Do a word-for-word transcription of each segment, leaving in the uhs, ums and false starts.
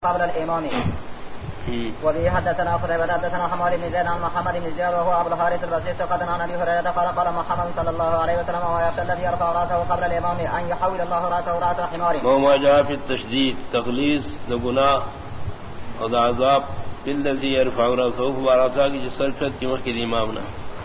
قبل الإمام. وبه حدثنا قتيبة حدثنا حماد بن زيد عن محمد بن زياد وهو أبو الحارث البصري ثقة عن أبي هريرة قال قال محمد صلى الله عليه وسلم ويخشى الذي يرفع رأسه قبل الإمام أن يحول الله رأسه رأس حمار. وما جاء في التشديد تغليظ لغنا وعذاب بالذي يرفع رأسه فبارتا کی جسر شد کی مخ کی امامنا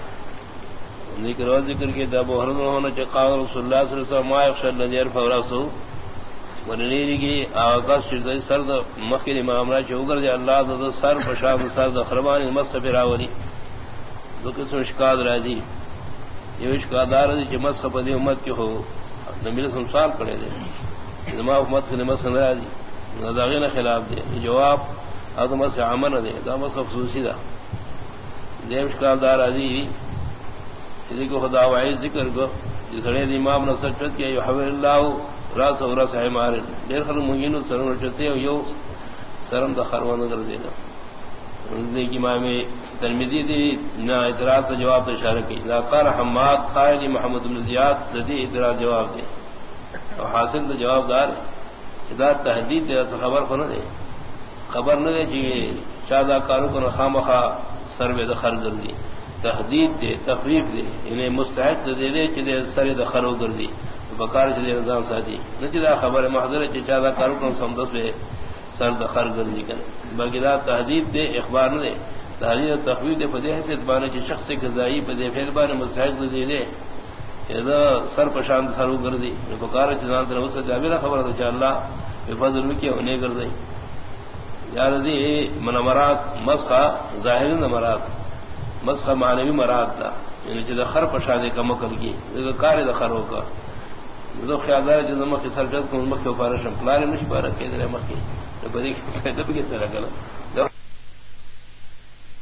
ذکر و ذکر کے ابو ہرز ہونا چاہا رسول اللہ صلی اللہ علیہ وسلم ما يخشى الذي يرفع رأسه ورنیری کی آغاز شرطی سرد مخیر امامنا چوگر جا اللہ دا سر پشاب سرد خربانی مست پیراولی دو قسم شکاد را دی یہ شکادار دی چی مست پدی امت کی ہو نبیل سمسال پڑے دے زمان امت کی مست نرا دی نداغین خلاف دے یہ جواب اد مست عمر دے دا مست خصوصی دا دیم شکادار را دی اسی کو خدا وعید ذکر کو جسڑے دی امام نصر چد کیا یحوil اللہ راس اور راس ہے مار دیر خل مہین سرن چتے یو سرم د خروان کر دینا ان کی امام ترمذی دی نا اعتراض کا جواب اشارہ کی لا قال حماد قائد محمد بن زیاد ذی اعتراض جواب دے اور حاصل دا جواب دار اذا تحدید دے تو خبر کو نہ دے خبر نہ دے جی شادا کارو کو خامخا سر میں دخل کر دی تحدید دے تخفیف دے انہیں مستحق دے دے کہ سر دخل کر دی بکار چلے نظام ساتھی نچلا خبر محضر چاہتا کارکن سمدس میں سر دخر کر دی کر باقی دا تحدید دے اخبار نہ دے تحدید و تخویف دے پدے حیثیت بانے چی شخص قضائی پدے پھیل بانے مستحق دے دے دا سر پشاند سرو کر دی بکار چلان تر وسط جابیرہ خبر دا چاہ اللہ بفضل وکی انہیں کر دی یار دی من مراد مسخہ ظاہر مراد مسخہ معنوی مراد دا یعنی چی دا خر پشاندے کا مکل کی دا کار دا خرو کا دو خیالدار جو نمک کی سرجد کو نمک کے اوپر شم پلار مش پارا کے درے مکی تو بدی کے طرح کلا